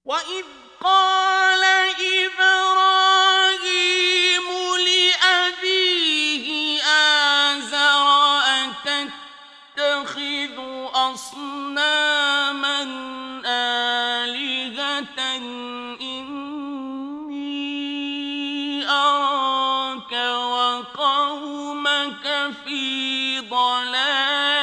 وَإِذْ قَالَ إِبْرَاهِيمُ لِأَبِيهِ آزَرَ أَتَتَّخِذُ أَصْنَامًا آلِهَةً إِنِّي أَرَاكَ وَقَوْمَكَ فِي ضَلَالٍ